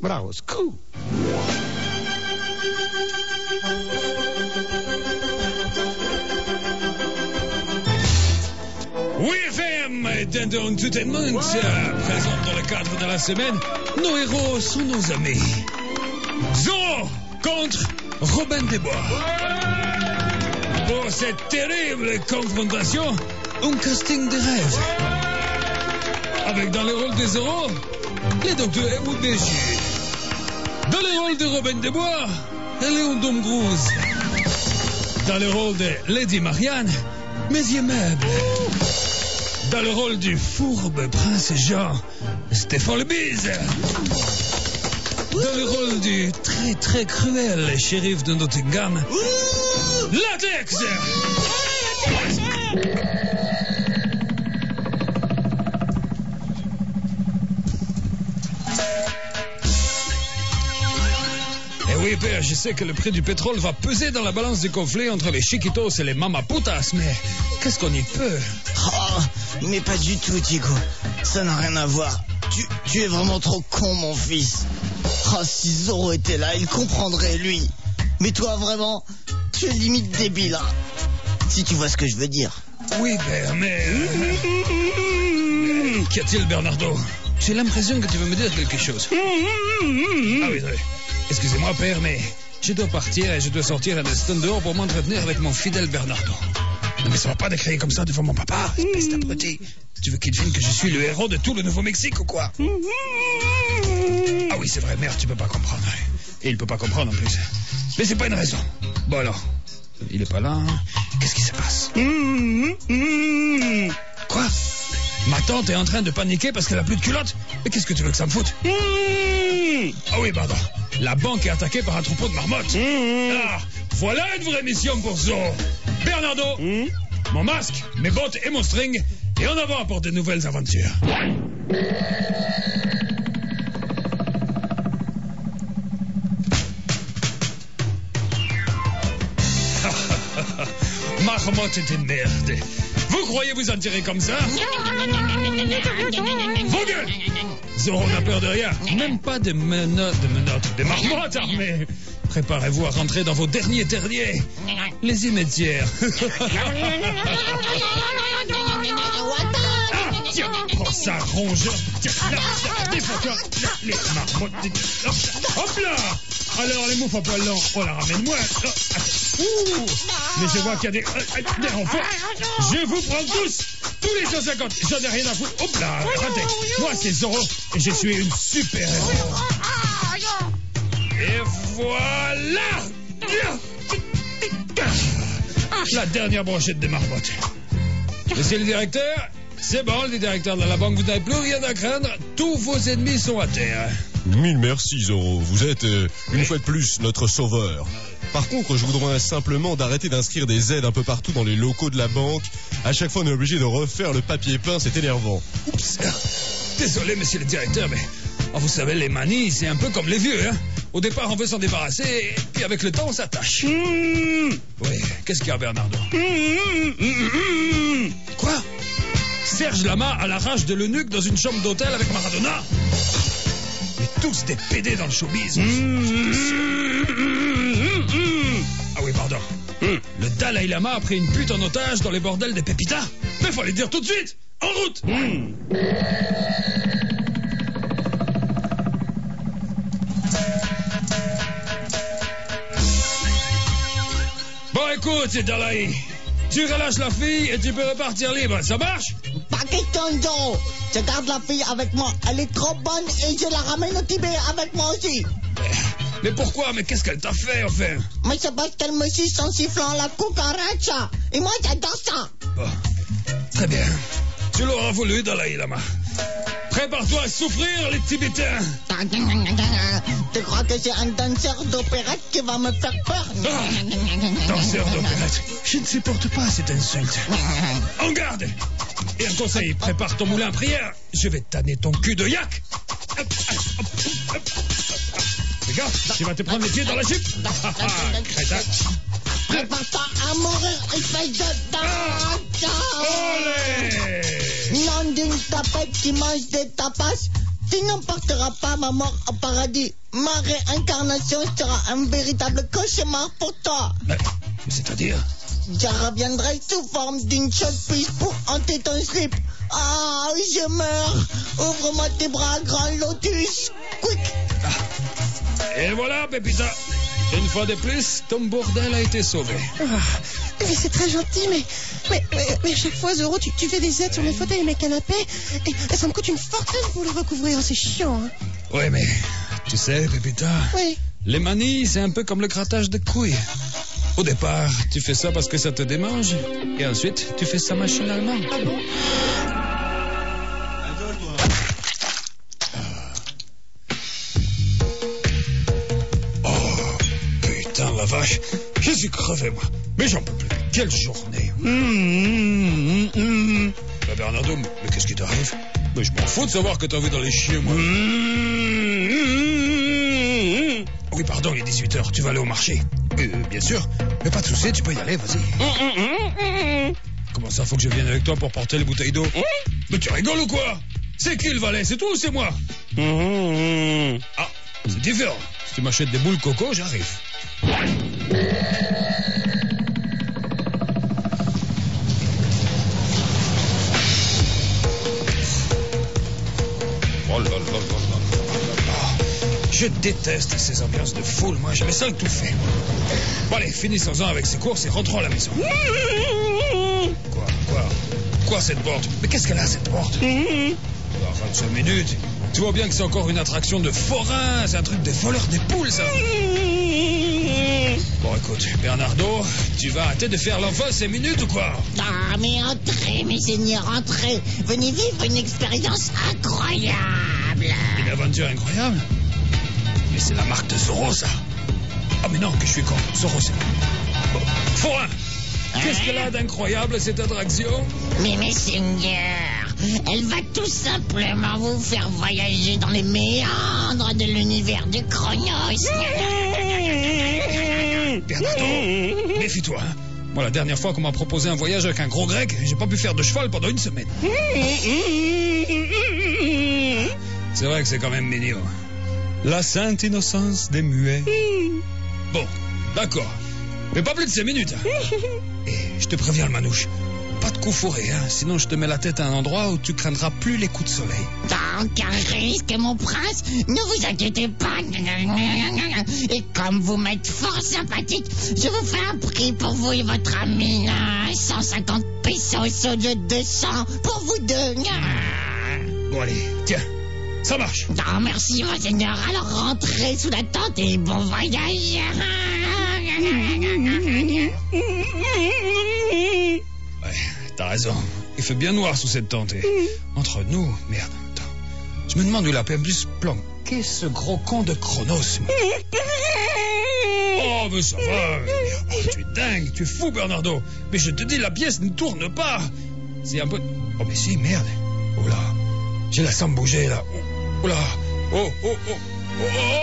Bravo, it's cool. Oui, FM, Dendo Entertainment, présente dans le cadre de la semaine, nos héros sont nos amis. Zorro contre Robin des Bois. Pour cette terrible confrontation, un casting de rêve. Avec dans le rôle de Zorro, les docteurs Edward Béchier. Dans le rôle de Robin des Bois, Léon Domgrose. Dans le rôle de Lady Marianne, Messieurs Meubles. Dans le rôle du fourbe prince Jean, Stéphane Le Bise. Dans le rôle du très très cruel shérif de Nottingham, Latex. Eh oui, père, je sais que le prix du pétrole va peser dans la balance du conflit entre les chiquitos et les mamaputas, mais qu'est-ce qu'on y peut? Oh, mais pas du tout, Diego. Ça n'a rien à voir. Tu es vraiment trop con, mon fils. Oh, si Zorro était là, il comprendrait, lui. Mais toi, vraiment, tu es limite débile, hein. Si tu vois ce que je veux dire. Oui, père, mais... Qu'y a-t-il, Bernardo? J'ai l'impression que tu veux me dire quelque chose. Ah oui, oui. Excusez-moi, père, mais je dois partir et je dois sortir un instant dehors pour m'entretenir avec mon fidèle Bernardo. Non, mais ça va pas de crier comme ça devant mon papa, espèce d'abruti. Tu veux qu'il devine que je suis le héros de tout le Nouveau-Mexique ou quoi? Ah oui, c'est vrai, merde, tu peux pas comprendre. Et il peut pas comprendre en plus. Mais c'est pas une raison. Bon alors, il est pas là. Qu'est-ce qui se passe? Quoi? Ma tante est en train de paniquer parce qu'elle a plus de culottes? Mais qu'est-ce que tu veux que ça me foute? Ah oui, pardon. La banque est attaquée par un troupeau de marmottes. Ah, voilà une vraie mission pour Zorro. Bernardo, mon masque, mes bottes et mon string, et en avant pour de nouvelles aventures. Marmotte est une merde. Vous croyez vous en tirer comme ça? Vos gueules! Zorro n'a peur de rien, même pas des menottes, des marmottes armées. Préparez-vous à rentrer dans vos derniers terriers, les immédiaires. Ah, tiens, prends ça, rongeur. Tiens, là, défends-toi, les marmottes. Hop là! Alors, les moufles à poil lent, oh la ramène-moi. Ouh, mais je vois qu'il y a des renforts. Je vous prends tous les 150. J'en ai rien à foutre. Hop là, raté. Moi, c'est Zorro et je suis une super héros. Et voilà! La dernière brochette de marmotte. Monsieur le directeur, c'est bon, le directeur de la banque, vous n'avez plus rien à craindre. Tous vos ennemis sont à terre. Mille merci, Zorro. Vous êtes, une fois de plus, notre sauveur. Par contre, je voudrais simplement d'arrêter d'inscrire des aides un peu partout dans les locaux de la banque. À chaque fois, on est obligé de refaire le papier peint, c'est énervant. Oups. Désolé, monsieur le directeur, mais... Oh, vous savez, les manies, c'est un peu comme les vieux, hein. Au départ, on veut s'en débarrasser, et puis avec le temps, on s'attache. Oui, qu'est-ce qu'il y a, Bernardo? Quoi? Serge Lama a la rage de l'eunuque dans une chambre d'hôtel avec Maradona? Mais tous des pédés dans le showbiz. Ah oui, pardon. Le Dalai Lama a pris une pute en otage dans les bordels des Pépitas? Mais fallait le dire tout de suite. En route. Bon, écoute, Dalai, tu relâches la fille et tu peux repartir libre, ça marche? Pas question, Zorro. Je garde la fille avec moi. Elle est trop bonne et je la ramène au Tibet avec moi aussi. Mais pourquoi? Mais qu'est-ce qu'elle t'a fait, enfin? Mais c'est parce qu'elle me suce en sifflant la cucaracha. Et moi, j'adore ça. Bon, très bien. Tu l'auras voulu, Dalai Lama. Prépare-toi à souffrir, les Tibétains. Tu crois que c'est un danseur d'opérette qui va me faire peur? Danseur d'opérette, je ne supporte pas cette insulte. En garde! Et un conseil, prépare ton moulin à prière. Je vais tanner ton cul de yak. Regarde, tu vas te prendre les pieds dans la jupe. Crétin. Prépare-toi à mourir, espèce de Olé! nom d'une tapette qui mange des tapas. Tu n'emporteras pas ma mort au paradis. Ma réincarnation sera un véritable cauchemar pour toi. Mais c'est-à-dire? Je reviendrai sous forme d'une chaude puce pour hanter ton slip. Ah, je meurs. Ouvre-moi tes bras, grand lotus. Quick. Et voilà, Pépita. Une fois de plus, ton bordel a été sauvé. Mais c'est très gentil, mais chaque fois, Zoro, tu fais des aides sur mes fauteuils et mes canapés, et ça me coûte une fortune pour les recouvrir, c'est chiant. Hein. Ouais, mais tu sais, Pépita, Oui. les manies, c'est un peu comme le grattage de couilles. Au départ, tu fais ça parce que ça te démange, et ensuite, tu fais ça machinalement. Ah bon? Putain, la vache, je suis crevé, moi. Mais j'en peux plus. Quelle journée. Bah, Bernardo, mais qu'est-ce qui t'arrive? Mais je m'en fous de savoir que t'as envie d'aller chier, moi. Oui, pardon, il est 18h, tu vas aller au marché. Bien sûr, mais pas de soucis, tu peux y aller, vas-y. Comment ça, faut que je vienne avec toi pour porter les bouteilles d'eau? Mais tu rigoles ou quoi? C'est qui le valet, c'est toi ou c'est moi? Ah, c'est différent. Si tu m'achètes des boules coco, j'arrive. Oh là là là là. Je déteste ces ambiances de foule, moi, j'aimais ça le tout fait. Bon allez, finissons-en avec ces courses et rentrons à la maison. Quoi cette porte? Mais qu'est-ce qu'elle a cette porte? 25 minutes. Tu vois bien que c'est encore une attraction de forains, c'est un truc des voleurs des poules, ça. Bon, écoute, Bernardo, tu vas arrêter de faire l'enfant ces minutes ou quoi? Ah, mais entrez, mes seigneurs, entrez. Venez vivre une expérience incroyable. Une aventure incroyable? Mais c'est la marque de Zoro, ça. Ah, mais non, que je suis con. Zoro, c'est... Bon. Forain, qu'est-ce qu'elle a d'incroyable, cette attraction? Mais mes seigneurs, elle va tout simplement vous faire voyager dans les méandres de l'univers de Chronos. Bernardo, méfie-toi, hein. Moi, la dernière fois qu'on m'a proposé un voyage avec un gros grec, j'ai pas pu faire de cheval pendant une semaine. C'est vrai que c'est quand même mignon. La sainte innocence des muets. Bon, d'accord. Mais pas plus de 5 minutes. Hein. Et je te préviens, le manouche. Pas de coup fourré, hein. Sinon je te mets la tête à un endroit où tu craindras plus les coups de soleil. Aucun risque, mon prince. Ne vous inquiétez pas. Et comme vous m'êtes fort sympathique, je vous fais un prix pour vous et votre ami. 150 pesos au lieu de 200 pour vous deux. Bon, allez, tiens. Ça marche. Non, merci, monseigneur. Alors rentrez sous la tente et bon voyage. Ouais, t'as raison. Il fait bien noir sous cette tente. Et entre nous, merde. Attends. Je me demande où il a pu se planquer ce gros con de Chronos. Oh, mais ça va. Oh, tu es dingue, tu es fou, Bernardo. Mais je te dis, la pièce ne tourne pas. C'est un peu... Oh, mais si, merde. Oh là, j'ai la sens bouger, là. Oh là. Oh, oh, oh. Oh, oh.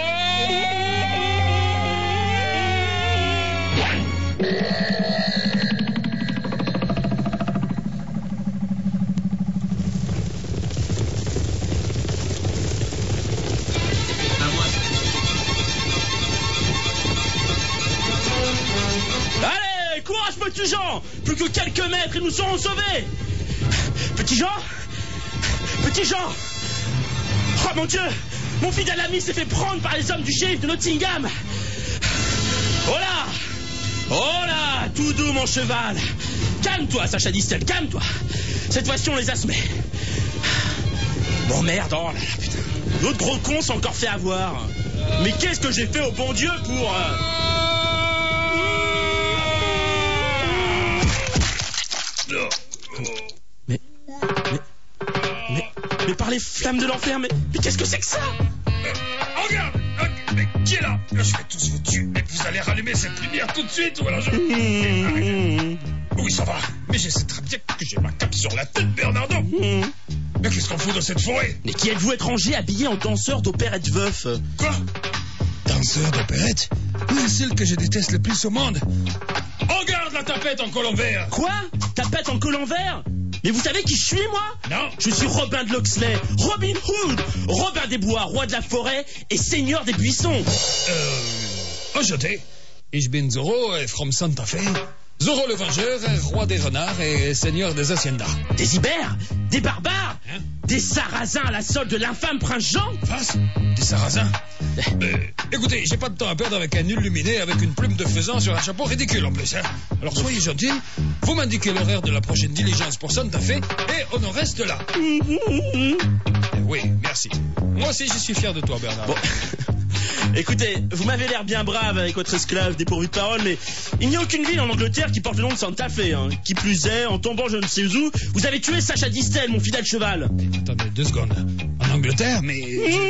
Allez, courage, petit Jean. Plus que quelques mètres et nous serons sauvés. Petit Jean. Oh mon Dieu, mon fidèle ami s'est fait prendre par les hommes du shérif de Nottingham. Oh là, tout doux mon cheval. Calme-toi, Sacha Distel, calme-toi. Cette fois-ci on les a semés. Bon merde, oh là là, putain. L'autre gros con s'est encore fait avoir. Mais qu'est-ce que j'ai fait au bon Dieu pour... Mais par les flammes de l'enfer, mais qu'est-ce que c'est que ça? Regarde, mais qui est là? Je vais tous vous tuer. Mais vous allez rallumer cette lumière tout de suite ou alors je... Oui, ça va. Mais je sais très bien que j'ai ma cape sur la tête, Bernardo. Mais qu'est-ce qu'on fout dans cette forêt? Mais qui êtes-vous étranger habillé en danseur d'opérette veuf? Quoi? Danseur d'opérette? Oui, celle que je déteste le plus au monde. Regarde la tapette en col en vert. Quoi? Tapette en col en vert? Mais vous savez qui je suis, moi? Non. Je suis Robin de Loxley, Robin Hood, Robin des Bois, roi de la forêt et seigneur des buissons. Enchanté. Ich bin Zorro from Santa Fe. Zorro le Vengeur, roi des renards et seigneur des haciendas. Des ibères, des barbares, Hein? des sarrasins à la solde de l'infâme prince Jean. Face, des sarrasins. Écoutez, j'ai pas de temps à perdre avec un illuminé avec une plume de faisan sur un chapeau ridicule en plus. Hein. Alors soyez gentils, vous m'indiquez l'horaire de la prochaine diligence pour Santa Fe et on en reste là. Oui, merci. Moi aussi je suis fier de toi, Bernard. Bon. Écoutez, vous m'avez l'air bien brave avec votre esclave dépourvu de parole, mais il n'y a aucune ville en Angleterre qui porte le nom de Santa Fe. Hein. Qui plus est, en tombant je ne sais où, vous avez tué Sacha Distel, mon fidèle cheval. Attendez 2 secondes. En Angleterre, mais...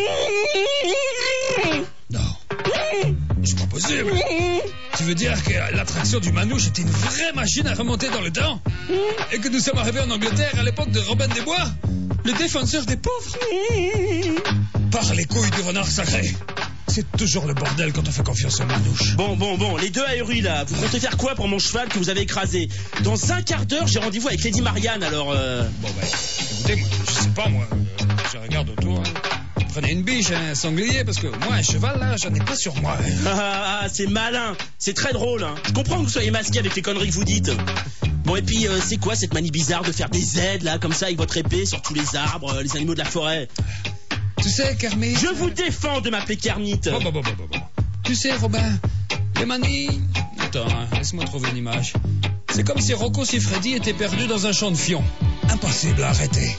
Non. C'est pas possible. Tu veux dire que l'attraction du manouche était une vraie machine à remonter dans le temps? Et que nous sommes arrivés en Angleterre à l'époque de Robin des Bois, le défenseur des pauvres? Par les couilles du renard sacré. C'est toujours le bordel quand on fait confiance aux manouches. Bon, les deux ahuris là, vous comptez faire quoi pour mon cheval que vous avez écrasé? Dans un quart d'heure, j'ai rendez-vous avec Lady Marianne, alors Bon bah, écoutez, moi, je sais pas, moi, je regarde autour. Hein. Prenez une biche, un sanglier, parce que moi, un cheval, là, j'en ai pas sur moi. Hein. Ah, c'est malin, c'est très drôle. Hein. Je comprends que vous soyez masqué avec les conneries que vous dites. Bon, et puis, c'est quoi cette manie bizarre de faire des aides, là, comme ça, avec votre épée, sur tous les arbres, les animaux de la forêt? Tu sais, Kermit... Je vous défends de m'appeler Kermit. Bon. Tu sais, Robin, les manies... Attends, hein, laisse-moi trouver une image. C'est comme si Rocco Siffredi était perdu dans un champ de fion. Impossible à arrêter.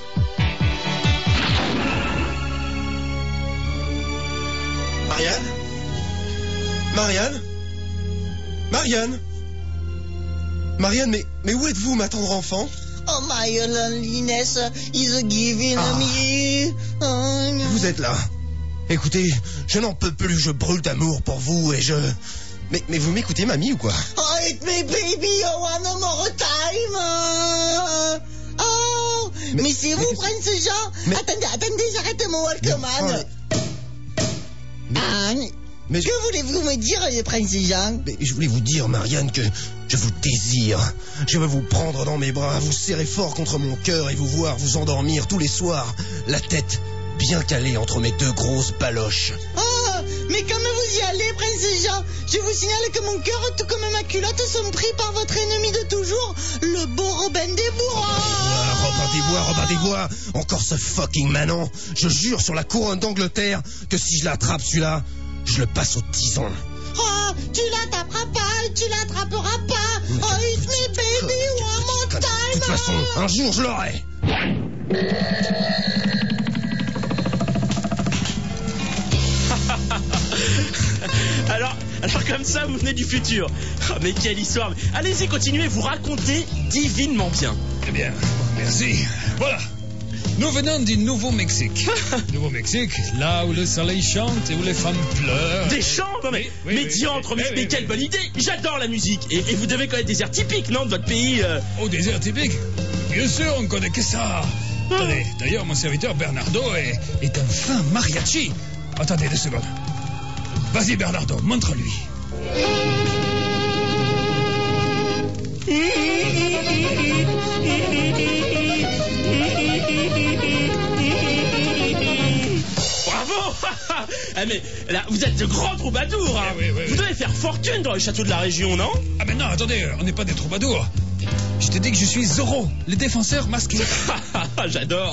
Marianne? Marianne? Marianne? Marianne, mais où êtes-vous, ma tendre enfant? Oh, my loneliness is giving me... Vous êtes là. Écoutez, je n'en peux plus, je brûle d'amour pour vous et je... Mais vous m'écoutez, mamie, ou quoi? Oh, it's me, baby, one more time. Oh, mais c'est vous, Prince Jean. Attendez, j'arrête mon Walkman. Mais que voulez-vous me dire, Prince Jean? Mais je voulais vous dire, Marianne, que je vous désire. Je veux vous prendre dans mes bras, vous serrer fort contre mon cœur et vous voir vous endormir tous les soirs, la tête bien calée entre mes 2 grosses baloches. Oh, mais comme vous y allez, Prince Jean, je vous signale que mon cœur, tout comme ma culotte, sont pris par votre ennemi de toujours, le beau Robin des Bois. Robin des Bois, encore ce fucking Manon. Je jure sur la couronne d'Angleterre que si je l'attrape, celui-là, je le passe au tison. Oh, tu l'attraperas pas, tu l'attraperas pas. Oh, it's me, baby, one more time. De toute façon, un jour, je l'aurai. Alors comme ça, vous venez du futur. Oh, mais quelle histoire. Allez-y, continuez, vous racontez divinement bien. Eh bien, merci. Voilà. Nous venons du Nouveau-Mexique. Nouveau-Mexique, là où le soleil chante et où les femmes pleurent. Des chants? Non mais, diantre, mais quelle bonne idée. J'adore la musique. Et vous devez connaître des airs typiques, non, de votre pays Oh, des airs typiques? Bien sûr, on connaît que ça. Attendez, d'ailleurs, mon serviteur Bernardo est un fin mariachi. Attendez 2 secondes. Vas-y, Bernardo, montre-lui. Bravo. Ah, mais là, vous êtes de grands troubadours, hein. Oui. Vous devez faire fortune dans les châteaux de la région, non? Ah mais non, attendez, on n'est pas des troubadours. Je te dis que je suis Zorro, le défenseur masqué. J'adore.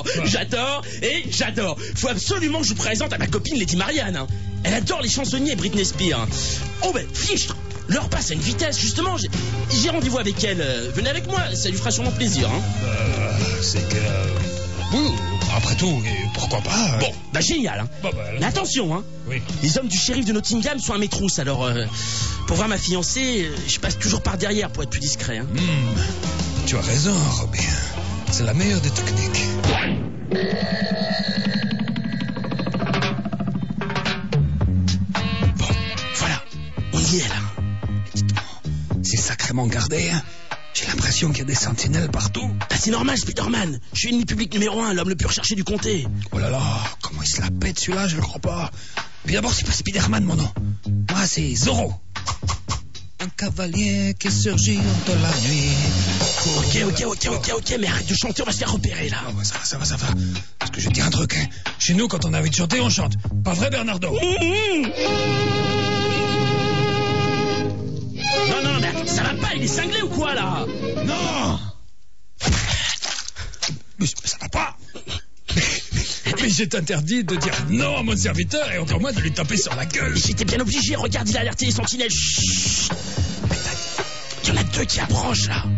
Faut absolument que je vous présente à ma copine Lady Marianne. Hein. Elle adore les chansonniers et Britney Spears. Oh ben, fichtre, l'heure passe à une vitesse, justement. J'ai rendez-vous avec elle. Venez avec moi, ça lui fera sûrement plaisir. Hein. C'est que... Oui, après tout, pourquoi pas. Bon, bah génial. Hein. Bon, mais attention, hein. Oui. Les hommes du shérif de Nottingham sont à mes trousses, alors pour voir ma fiancée, je passe toujours par derrière pour être plus discret. Hein. Tu as raison, Robin. C'est la meilleure des techniques. Bon, voilà, on y est là. C'est sacrément gardé, hein. J'ai l'impression qu'il y a des sentinelles partout. Ah, c'est normal, Spider-Man. Je suis ennemi public numéro 1, l'homme le plus recherché du comté. Oh là là, comment il se la pète celui-là, je le crois pas. Puis d'abord, c'est pas Spider-Man mon nom. Moi, c'est Zorro. un cavalier qui surgit de la nuit. Ok, mais arrête de chanter, on va se faire repérer là. Ah bah, ça va. Parce que je vais te dire un truc, hein. Chez nous, quand on a envie de chanter, on chante. Pas vrai, Bernardo? Non, mais ça va pas, il est cinglé ou quoi là? Non! Mais ça va pas! Mais j'ai interdit de dire non à mon serviteur et encore moins de lui taper sur la gueule. J'étais bien obligé, regarde, il a alerté les sentinelles. Chut. Il y en a 2 qui approchent là.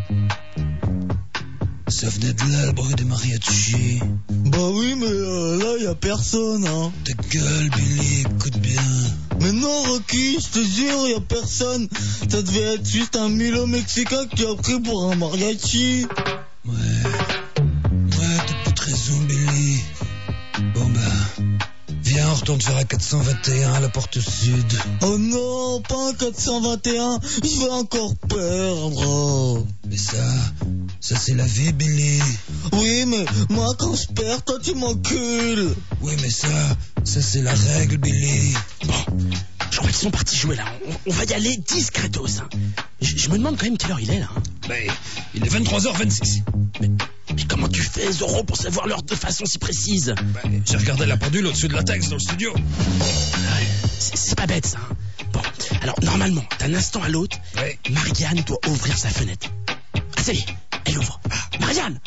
Ça venait de là, le bruit des mariachis. Bah oui, mais là, y a personne, hein. Ta gueule, Billy, écoute bien. Mais non, Rocky, je te jure, y a personne. Ça devait être juste un Milo mexicain qui a pris pour un mariachi. Ouais, t'as pas de raison, Billy. Bon bah, viens, on retourne faire à 421 à la porte sud. Oh non, pas un 421, je vais encore perdre. Mais ça c'est la vie, Billy. Oui, mais moi quand je perds, toi tu m'encules. Oui, mais ça c'est la règle, Billy. Bon, je crois qu'ils sont partis jouer là. On va y aller discretos. Hein. Je me demande quand même quelle heure il est là. Hein. Ben, il est 23h26. Mais comment tu fais, Zorro, pour savoir l'heure de façon si précise? Ben, j'ai regardé la pendule au-dessus de la texte dans le studio. C'est pas bête ça. Hein. Bon, alors normalement, d'un instant à l'autre, ouais. Marianne doit ouvrir sa fenêtre. Ah, ça y est, elle ouvre. Marianne!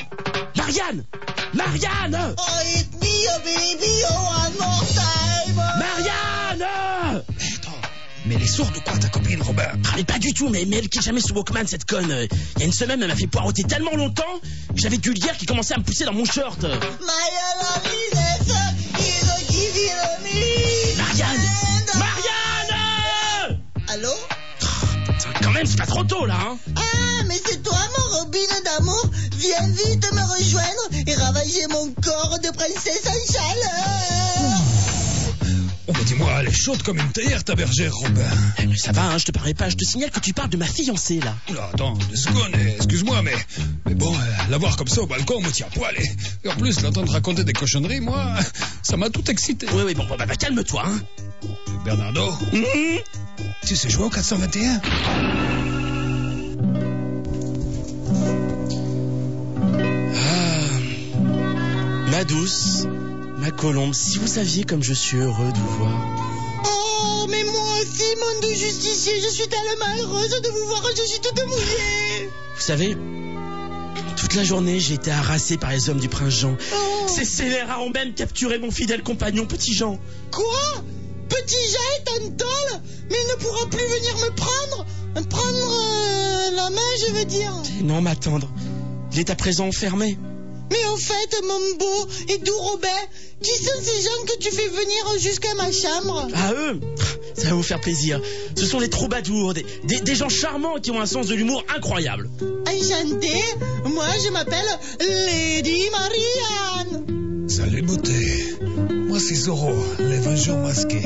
Oh, hit me, oh baby, oh one more time. Marianne! Mais elle est sourde ou quoi, ta copine, Robert? Ah, mais pas du tout, mais elle quitte jamais ce Walkman, cette conne. Il y a une semaine, elle m'a fait poireauter tellement longtemps que j'avais du lierre qui commençait à me pousser dans mon short. Marianne, Allô? Putain, quand même, c'est pas trop tôt, là, hein? Ah, mais c'est toi, mon Robin d'amour. Viens vite me rejoindre et ravager mon corps de princesse en chaleur. Oh, mais dis-moi, elle est chaude comme une théière, ta bergère, Robin. Mais ça va, hein, je te parlais pas. Je te signale que tu parles de ma fiancée, là. Oula, attends, 2 secondes, excuse-moi, mais bon, la voir comme ça au balcon me tient à poil. Et en plus, l'entendre raconter des cochonneries, moi, ça m'a tout excité. Oui, bon, bah, calme-toi, hein. Bernardo, tu sais jouer au 421? Ma douce, ma colombe, si vous saviez comme je suis heureux de vous voir. Oh, mais moi aussi, mon doux justicier, je suis tellement heureuse de vous voir, je suis toute mouillée. Vous savez, toute la journée, j'ai été harassée par les hommes du prince Jean. Oh. Ces scélérats ont même capturé mon fidèle compagnon, Petit Jean. Quoi? Petit Jean est un tôle, mais il ne pourra plus venir me prendre la main, je veux dire. Non, m'attendre. Il est à présent enfermé. Mais au fait, mon beau et doux Robert, qui sont ces gens que tu fais venir jusqu'à ma chambre? Ah, eux? Ça va vous faire plaisir. Ce sont des troubadours, des gens charmants qui ont un sens de l'humour incroyable. Enchanté, moi je m'appelle Lady Marianne. Salut, beauté. Moi, c'est Zorro, le vengeur masqué.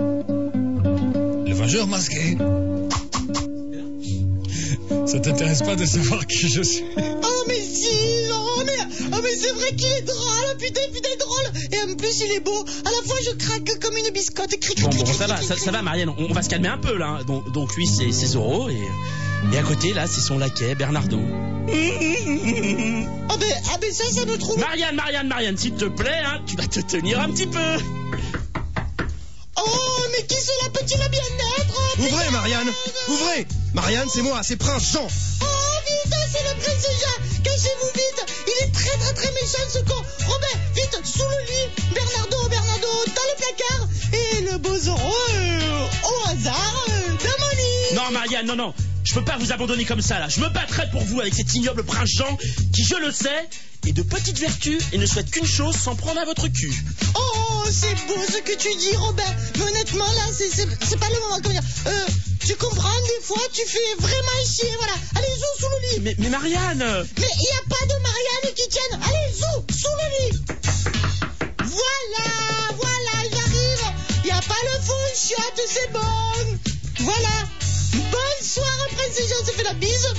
Le vengeur masqué? Ça t'intéresse pas de savoir qui je suis? Oh, mais si, non, mais c'est vrai qu'il est drôle, putain, drôle. Et en plus, il est beau. À la fois, je craque comme une biscotte. Bon, ça va, Marianne, on va se calmer un peu, là. Donc lui, c'est Zorro, et à côté, là, c'est son laquais, Bernardo. Ah ben ça me trouve... Marianne, s'il te plaît, hein, tu vas te tenir un petit peu. Oh, mais qui cela peut-il bien être? Ouvrez, Marianne, ouvrez. Marianne, c'est moi, c'est Prince Jean. Oh, vite, c'est le prince Jean. Cachez-vous vite. Il est très méchant, ce con. Robin, vite, sous le lit. Bernardo, dans le placard. Et le beau Zorro, au hasard, dans mon lit. Non, Marianne, non. Je peux pas vous abandonner comme ça, là. Je me battrai pour vous avec cet ignoble prince Jean qui, je le sais, est de petite vertu et ne souhaite qu'une chose, s'en prendre à votre cul. Oh, c'est beau ce que tu dis, Robin. Mais honnêtement, là, c'est pas le moment. Comment dire, tu comprends, des fois, tu fais vraiment chier, voilà. Allez-y, sous le lit. Mais Marianne. Mais il n'y a pas de Marianne qui tienne. Allez-y, sous le lit. Voilà, j'arrive. Il n'y a pas le fou, chiotte, c'est bon. Voilà. Bonsoir, Prince Jean, on se fait la bise.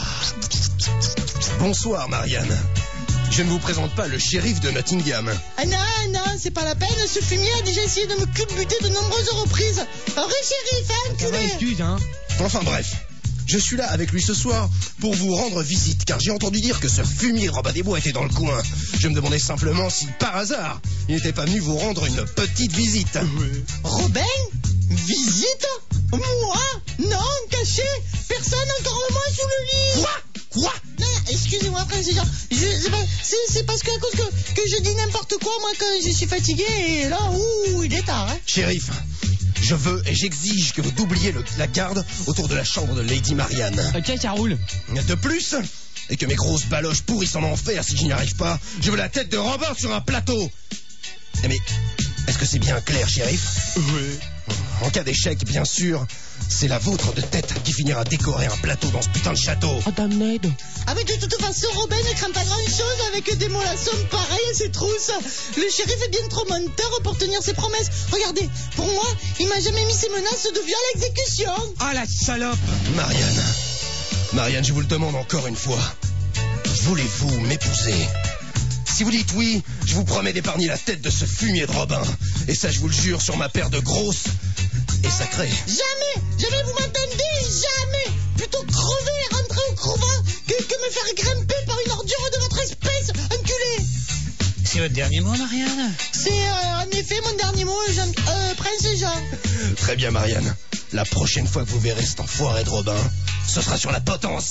Bonsoir, Marianne. Je ne vous présente pas le shérif de Nottingham. Ah non, c'est pas la peine. Ce fumier a déjà essayé de me culbuter de nombreuses reprises. Shérif, hein, enculé. Enfin bref, Je suis là avec lui ce soir pour vous rendre visite, car j'ai entendu dire que ce fumier Robin des Bois était dans le coin. Je me demandais simplement si, par hasard, il n'était pas venu vous rendre une petite visite. Robin? Visite? Moi? Non, caché. Personne, encore moins sous le lit. Quoi? Non, excusez-moi, Prince Jean. C'est parce que à cause que je dis n'importe quoi, moi, quand je suis fatigué, et là, il est tard, hein. Shérif, je veux et j'exige que vous doubliez la garde autour de la chambre de Lady Marianne. Ok, ça roule. De plus, et que mes grosses baloches pourrissent en enfer si je n'y arrive pas, je veux la tête de Robin sur un plateau. Mais est-ce que c'est bien clair, shérif? Oui. En cas d'échec, bien sûr, c'est la vôtre de tête qui finira décorer un plateau dans ce putain de château. Oh, damned. Ah mais de toute façon, Robin ne craint pas grand-chose avec des mollassons pareils à ses trousses. Le shérif est bien trop menteur pour tenir ses promesses. Regardez, pour moi, il m'a jamais mis ses menaces de viol à exécution. Ah, la salope. Marianne, je vous le demande encore une fois. Voulez-vous m'épouser? Si vous dites oui, je vous promets d'épargner la tête de ce fumier de Robin. Et ça, je vous le jure, sur ma paire de grosses et sacrées. Jamais vous m'entendez, jamais. Plutôt crever et rentrer au couvent que me faire grimper par une ordure de votre espèce, enculé. C'est votre dernier mot, Marianne? C'est en effet mon dernier mot, Prince Jean. Très bien, Marianne. La prochaine fois que vous verrez cet enfoiré de Robin, ce sera sur la potence.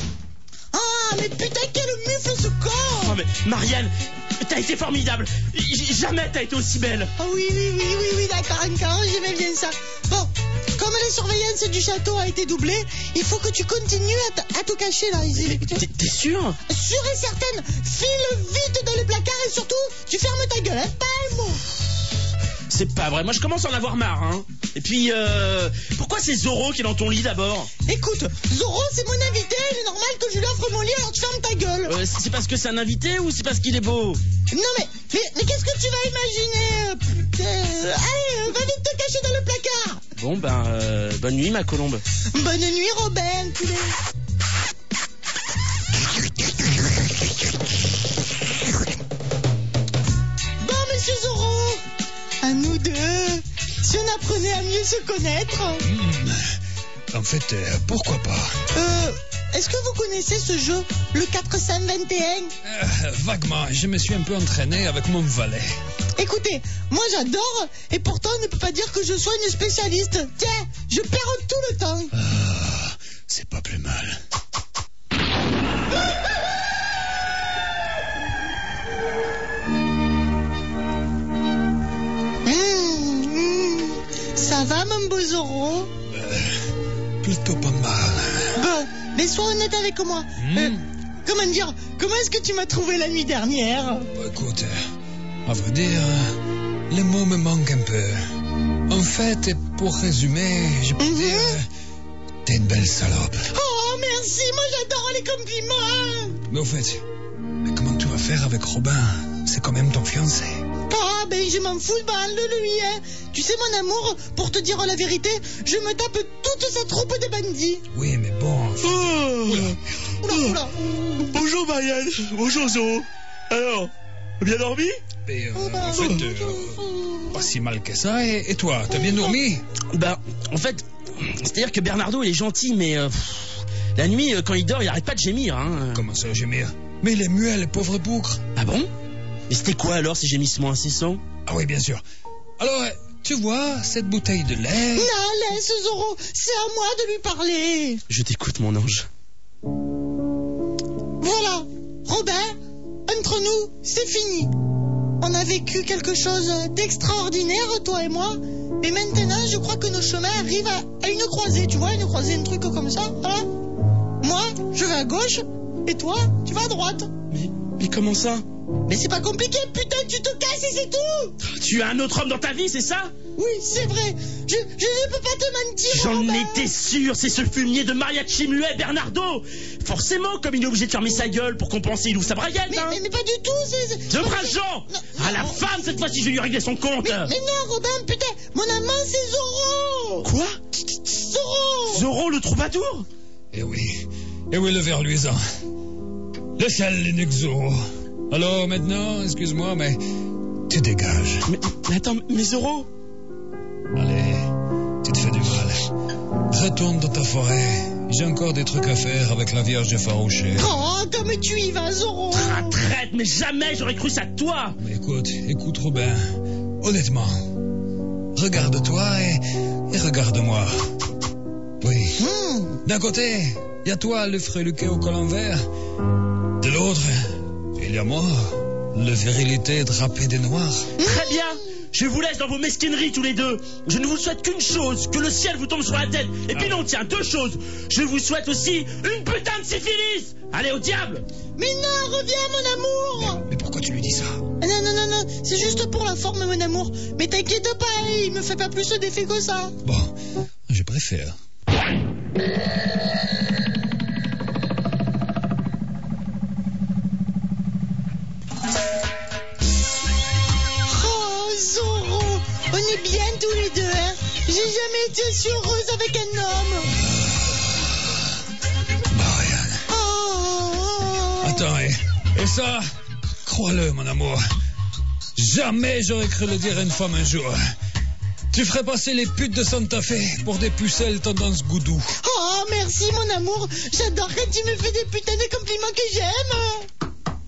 Ah, mais putain, quel mufle ce corps. Oh, mais Marianne, t'as été formidable. Jamais t'as été aussi belle. Ah oui, d'accord, encore, j'aimais bien ça. Bon, comme la surveillance du château a été doublée, il faut que tu continues à te cacher là. T'es sûr? Sûre et certaine. File vite dans le placard et surtout, tu fermes ta gueule, hein, pas un mot. C'est pas vrai, moi je commence à en avoir marre, hein. Et puis, pourquoi c'est Zorro qui est dans ton lit d'abord? Écoute, Zorro c'est mon invité, il est normal que je lui offre mon lit, alors tu fermes ta gueule. C'est parce que c'est un invité ou c'est parce qu'il est beau? Non mais qu'est-ce que tu vas imaginer? Putain, allez, va vite te cacher dans le placard. Bon bonne nuit ma colombe. Bonne nuit Robin, poulet. Bon monsieur Zorro, à nous deux, si on apprenait à mieux se connaître. En fait, pourquoi pas? Est-ce que vous connaissez ce jeu, le 421? Vaguement, je me suis un peu entraîné avec mon valet. Écoutez, moi j'adore, et pourtant on ne peut pas dire que je sois une spécialiste. Tiens, je perds tout le temps. C'est pas plus mal. Ça va mon beau Zorro? Plutôt pas mal. Bon, mais sois honnête avec moi. Comment dire, comment est-ce que tu m'as trouvé la nuit dernière? Écoute, à vrai dire, les mots me manquent un peu. En fait, et pour résumer, je peux dire, t'es une belle salope. Oh, merci, moi j'adore les compliments. Mais au fait, comment tu vas faire avec Robin? C'est quand même ton fiancé. Ah, ben je m'en fous le bal de lui, hein. Tu sais, mon amour, pour te dire la vérité, je me tape toute sa troupe de bandits. Oui, mais bon... Oula. Bonjour Marianne, bonjour Zorro. Alors, bien dormi? Mais, en fait, pas si mal que ça. Et toi, t'as bien dormi? En fait, c'est-à-dire que Bernardo il est gentil, mais la nuit, quand il dort, il arrête pas de gémir, hein. Comment ça, gémir? Mais il est muet, le pauvre bougre. Ah bon? Mais c'était quoi alors ces gémissements incessants? Ah oui, bien sûr. Alors, tu vois, cette bouteille de lait... Non, laisse Zorro, c'est à moi de lui parler. Je t'écoute, mon ange. Voilà, Robin, entre nous, c'est fini. On a vécu quelque chose d'extraordinaire, toi et moi. Et maintenant, je crois que nos chemins arrivent à une croisée, tu vois, une croisée, un truc comme ça, voilà. Moi, je vais à gauche, et toi, tu vas à droite. Mais comment ça? Mais c'est pas compliqué, putain, tu te casses et c'est tout. Tu as un autre homme dans ta vie, c'est ça? Oui, c'est vrai. Je ne peux pas te mentir. J'en Robin. étais sûr, c'est ce fumier de mariachi muet, Bernardo. Forcément, comme il est obligé de fermer sa gueule pour compenser, il ouvre sa braguette, mais pas du tout, c'est... De Prince Jean. À la femme, cette fois-ci, je vais lui régler son compte. Mais non, Robin, putain, mon amant, c'est Zorro. Quoi? Zorro. Zorro, le troubadour? Eh oui, le ver luisant. Le sale l'unique Zorro. Alors maintenant, excuse-moi, mais tu dégages. Mais attends, mais Zorro? Allez, tu te fais du mal. Retourne dans ta forêt. J'ai encore des trucs à faire avec la Vierge effarouchée. Oh, comme tu y vas, Zorro. Ah, traite, mais jamais j'aurais cru ça de toi. Mais écoute, Robin. Honnêtement, regarde-toi et regarde-moi. Oui. D'un côté, il y a toi, le freluquet au col en vert. De l'autre, il y a moi, le virilité drapé de noir. Très bien. Je vous laisse dans vos mesquineries tous les deux. Je ne vous souhaite qu'une chose, que le ciel vous tombe sur la tête. Et puis non, tiens, 2 choses. Je vous souhaite aussi une putain de syphilis. Allez, au diable. Mais non, reviens, mon amour. Mais pourquoi tu lui dis ça? Non, c'est juste pour la forme, mon amour. Mais t'inquiète pas, il me fait pas plus d'effet que ça. Bon, je préfère. Oh, Zorro, on est bien tous les deux, hein. J'ai jamais été si heureuse avec un homme. Marianne. Oh. Attends, et ça, crois-le, mon amour. Jamais j'aurais cru le dire à une femme un jour. Tu ferais passer les putes de Santa Fe pour des pucelles tendance goudou. Oh, merci, mon amour. J'adore quand tu me fais des putains de compliments que j'aime.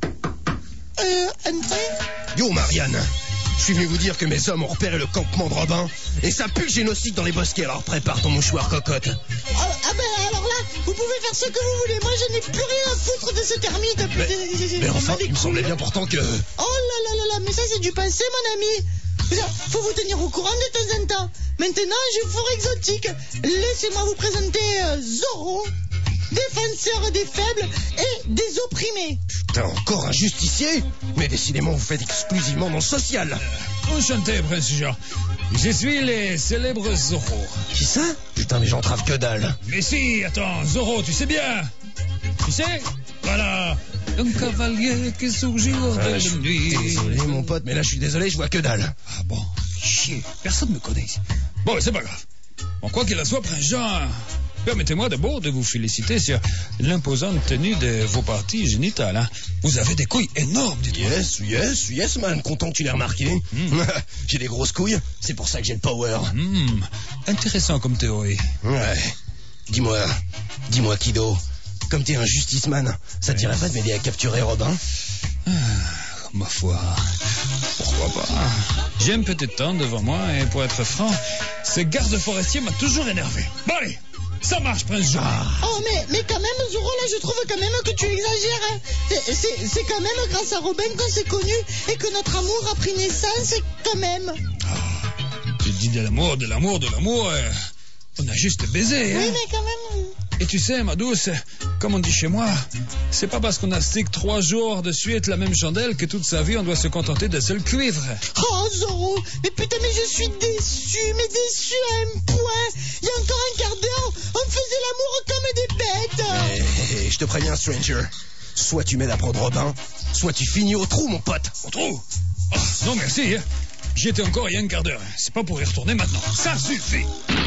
André? Yo, Marianne. Je suis venu vous dire que mes hommes ont repéré le campement de Robin et ça pue le génocide dans les bosquets, alors prépare ton mouchoir, cocotte. Alors là, vous pouvez faire ce que vous voulez. Moi, je n'ai plus rien à foutre de ce termite. Mais enfin, il me semblait bien pourtant que... Oh là, mais ça, c'est du passé, mon ami. Faut vous tenir au courant de temps en temps. Maintenant, je vous exotique. Laissez-moi vous présenter Zorro, défenseur des faibles et des opprimés. Putain, encore un justicier? Mais décidément, vous faites exclusivement dans le social. Enchanté, Prince Jean. Je suis les célèbres Zorro. Qui ça? Putain, mais j'entrave que dalle. Mais si, attends, Zorro, tu sais bien. Tu sais? Voilà. Un cavalier qui surgit au Je de suis nuit. désolé, mon pote, mais là, je suis désolé, je vois que dalle. Ah bon, chier, personne ne me connaît ici. Bon, c'est pas grave. Bon, quoi qu'il en soit, Prince Jean, permettez-moi d'abord de vous féliciter sur l'imposante tenue de vos parties génitales. Hein. Vous avez des couilles énormes, dites-moi. Yes, man, content que tu l'aies remarqué. J'ai des grosses couilles, c'est pour ça que j'ai le power. Intéressant comme théorie. Ouais. Dis-moi, Kido, comme t'es un justiceman, ça te dirait pas de m'aider à capturer Robin? Ma foi, pourquoi pas. J'ai un peu de temps devant moi et pour être franc, ce garde forestier m'a toujours énervé. Bon allez, ça marche, Prince Jean. Oh, mais quand même, Zorro, là, je trouve quand même que tu exagères. Hein. C'est quand même grâce à Robin qu'on s'est connus et que notre amour a pris naissance, quand même. Tu dis de l'amour. On a juste baisé, hein. Oui, mais quand même... Et tu sais, ma douce, comme on dit chez moi, c'est pas parce qu'on astique 3 jours de suite la même chandelle que toute sa vie on doit se contenter d'un seul cuivre. Oh, Zorro, mais putain, mais je suis déçu à un point. Il y a encore un quart d'heure, on faisait l'amour comme des bêtes. Hey, je te préviens, stranger. Soit tu m'aides à prendre Robin, soit tu finis au trou, mon pote. Au trou? Oh, non, merci, hein. J'y étais encore il y a un quart d'heure. C'est pas pour y retourner maintenant. Ça suffit.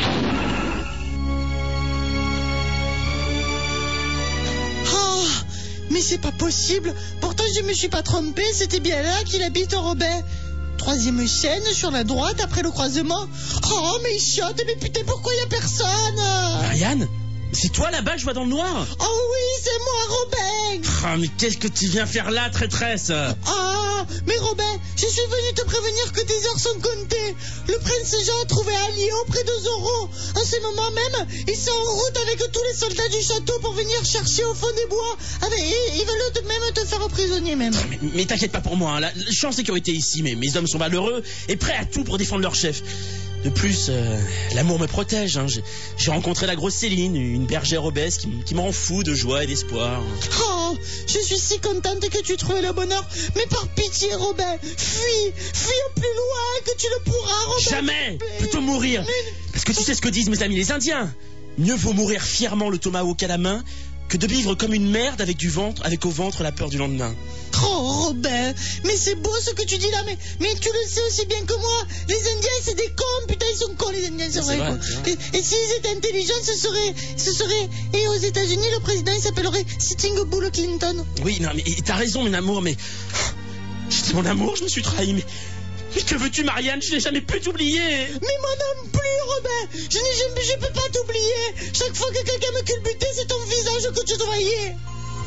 Oh, mais c'est pas possible. Pourtant, je me suis pas trompé. C'était bien là qu'il habite, Robin. 3e chaîne sur la droite après le croisement. Oh, mais chiotte, mais putain, pourquoi y a personne? Marianne? C'est toi là-bas, je vois dans le noir? Oh oui, c'est moi, Robin. Ah, mais qu'est-ce que tu viens faire là, traîtresse? Ah, mais Robin, je suis venu te prévenir que tes heures sont comptées. Le prince Jean a trouvé un allié auprès de Zorro. En ce moment même, ils sont en route avec tous les soldats du château pour venir chercher au fond des bois. Ah, mais ils veulent même te faire prisonnier même. Mais t'inquiète pas pour moi, hein. Je suis en sécurité ici, mais mes hommes sont valeureux et prêts à tout pour défendre leur chef. De plus, l'amour me protège. Hein. J'ai rencontré la grosse Céline, une bergère obèse qui m'en fout de joie et d'espoir. Oh, je suis si contente que tu trouves le bonheur. Mais par pitié, Robin, fuis au plus loin que tu le pourras, Robin. Jamais, plutôt mourir. Parce que tu sais ce que disent mes amis les Indiens. Mieux vaut mourir fièrement le tomahawk à la main que de vivre comme une merde avec au ventre la peur du lendemain. Oh, Robin, mais c'est beau ce que tu dis là, mais tu le sais aussi bien que moi. Les Indiens, c'est des cons, putain, ils sont cons, les Indiens, c'est vrai. Et s'ils étaient intelligents, ce serait... Et aux États-Unis, le président, il s'appellerait Sitting Bull Clinton. Oui, non, mais t'as raison, mon amour, mais... Mon amour, je me suis trahi, mais Mais que veux-tu, Marianne? Je n'ai jamais pu t'oublier. Mais moi non plus, Robin. Je peux pas t'oublier. Chaque fois que quelqu'un me culbutait, c'est ton visage que tu voyais.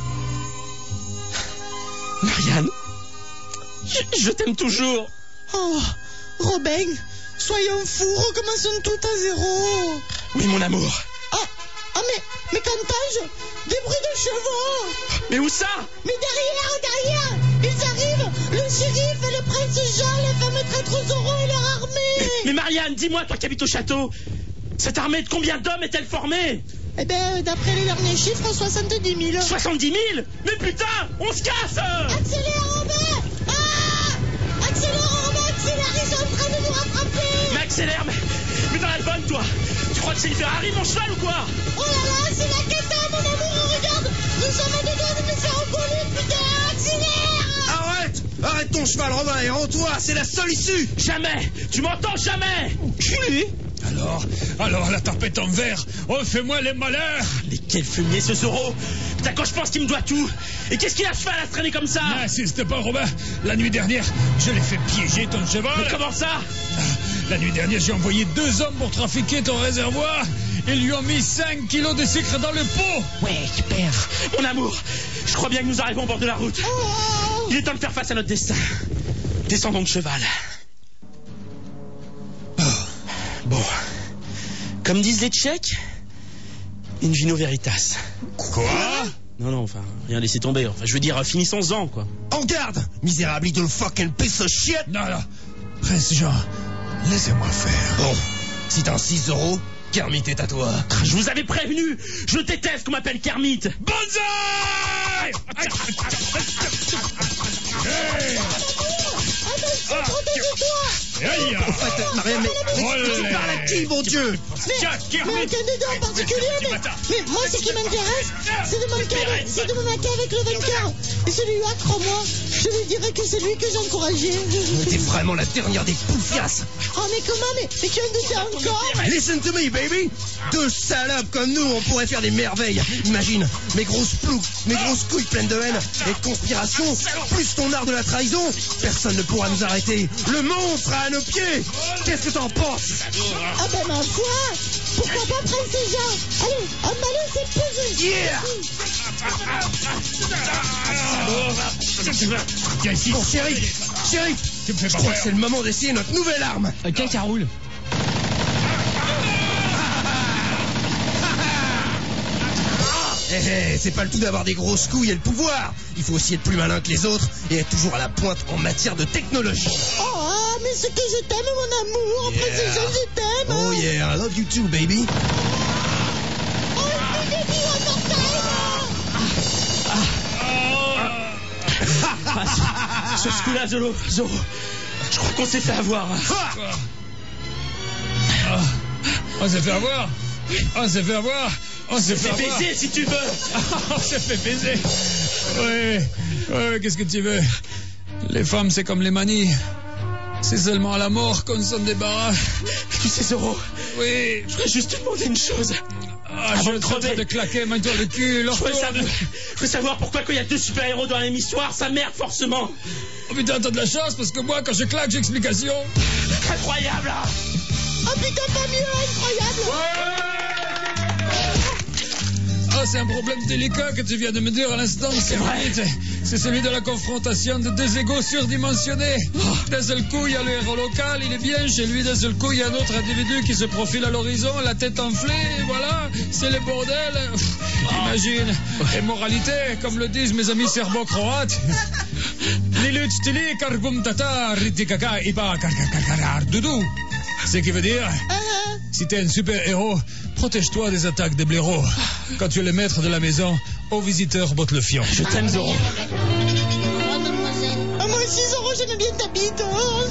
Marianne, je t'aime toujours. Oh, Robin, soyons fous, recommençons tout à zéro. Oui, mon amour. Mais qu'entends-je? Des bruits de chevaux. Mais où ça? Mais derrière, ils arrivent. Le shérif et le prince Jean, les fameux traîtres Zorro et leur armée. Mais Marianne, dis-moi, toi qui habites au château, cette armée de combien d'hommes est-elle formée? Eh ben, d'après les derniers chiffres, 70 000. 70 000? Mais putain, on se casse! Accélère, Robin! Accélère, Robin, accélère, ils sont en train de nous rattraper. Mais accélère, mais dans la bonne, toi. Tu crois que c'est une Ferrari, mon cheval, ou quoi? Oh là là, c'est la quête, mon amour, regarde. Nous sommes à deux doigts de nous faire encoller, putain, accélère. Arrête ton cheval, Robin, et rends-toi, c'est la seule issue. Jamais! Tu m'entends, jamais! Culé. Alors, la tapette en verre, oh, fais-moi les malheurs. Mais quel fumier, ce Zorro! Putain, quand je pense qu'il me doit tout! Et qu'est-ce qu'il a fait à traîner comme ça? N'insiste pas, Robin. La nuit dernière, je l'ai fait piéger ton cheval. Mais comment ça? La nuit dernière, j'ai envoyé 2 hommes pour trafiquer ton réservoir. Ils lui ont mis 5 kilos de sucre dans le pot. Ouais, super. Mon amour, je crois bien que nous arrivons au bord de la route. Oh. Il est temps de faire face à notre destin. Descendons de cheval. Bon. Comme disent les Tchèques, in vino veritas. Quoi? Non, enfin, rien laisser tomber. Enfin, je veux dire, finissons-en, quoi. En garde, misérable little fucking piece of shit. Non, Prince Jean, laissez-moi faire. Bon, si t'insistes, Zorro, Kermit est à toi. Je vous avais prévenu. Je déteste qu'on m'appelle Kermit. Banzai! Aïe! Au fait, Marianne, mais tu parles à qui, mon Dieu? Mais aucun des deux en particulier, mais moi, ce qui m'intéresse, c'est de me maquer avec le vainqueur. Et celui-là, crois-moi, je lui dirai que c'est lui que j'ai encouragé. T'es vraiment la dernière des poufiasses. Oh, mais comment, mais tu en doutais encore? Listen to me, baby. 2 salopes comme nous, on pourrait faire des merveilles. Imagine, mes grosses ploucs, mes grosses couilles pleines de haine et de conspiration, plus ton art de la trahison. Personne ne pourra nous arrêter. Le monde sera à nos pieds. Qu'est-ce que t'en penses? Ah ben ma foi, pourquoi pas Prince Jean? Allez, emballez ces pesées. Yeah. Viens ici. Bon, shérif, Tu me fais je pas crois que peur. c'est le moment d'essayer notre nouvelle arme. Quel caroule? C'est pas le tout d'avoir des grosses couilles et le pouvoir. Il faut aussi être plus malin que les autres et être toujours à la pointe en matière de technologie. Oh, mais ce que je t'aime, mon amour. Prince Jean, je t'aime. Oh yeah, I love you too, baby. Oh, je t'ai dit Sur ce coup-là, Zorro, je crois qu'on s'est fait avoir. On s'est fait avoir. On s'est fait avoir. On s'est fait avoir. baiser si tu veux. On s'est fait baiser. Oui, qu'est-ce que tu veux? Les femmes, c'est comme les manies. C'est seulement à la mort qu'on s'en débarrasse. Tu sais, Zorro, Oui. je voudrais juste te demander une chose. Je suis en train de claquer maintenant le cul. Je veux savoir pourquoi quand il y a 2 super-héros dans la même histoire, ça merde forcément. Oh putain, t'as de la chance parce que moi, quand je claque, j'ai explication. Incroyable. Oh putain, pas mieux, incroyable. Ah, c'est un problème délicat que tu viens de me dire à l'instant. C'est vrai. C'est celui de la confrontation de 2 égos surdimensionnés. D'un seul coup, il y a le héros local, il est bien chez lui. D'un seul coup, il y a un autre individu qui se profile à l'horizon, la tête enflée, et voilà, c'est le bordel. Imagine. Et moralité, comme le disent mes amis serbo-croates. Lilut stili karbum tata ritikaka iba karkar doudou. Ce qui veut dire, si t'es un super-héros, protège-toi des attaques des blaireaux. Quand tu es le maître de la maison, aux visiteurs botte le fion. Je t'aime, Zorro. Moi aussi, Zorro, j'aime bien ta bite.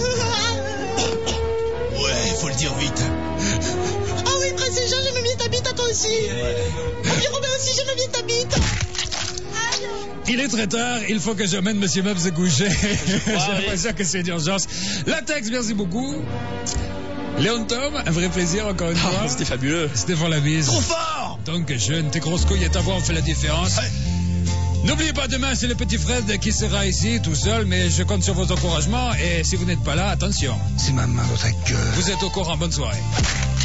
Ouais, faut le dire vite. Ah oui, Prince Jean, j'aime bien ta bite, à toi aussi. Ah oui, Robin aussi, j'aime bien ta bite. Il est très tard, il faut que j'emmène Monsieur Mab se coucher. J'ai l'impression que c'est d'urgence. Latex, merci beaucoup. Léon Tom, un vrai plaisir encore une fois. C'était fabuleux. Stéphane la bise. Trop fort. Donc jeune, tes grosses couilles et ta voix ont fait la différence. N'oubliez pas, demain, c'est le petit Fred qui sera ici, tout seul, mais je compte sur vos encouragements, et si vous n'êtes pas là, attention. C'est ma main dans ta gueule. Vous êtes au courant, bonne soirée.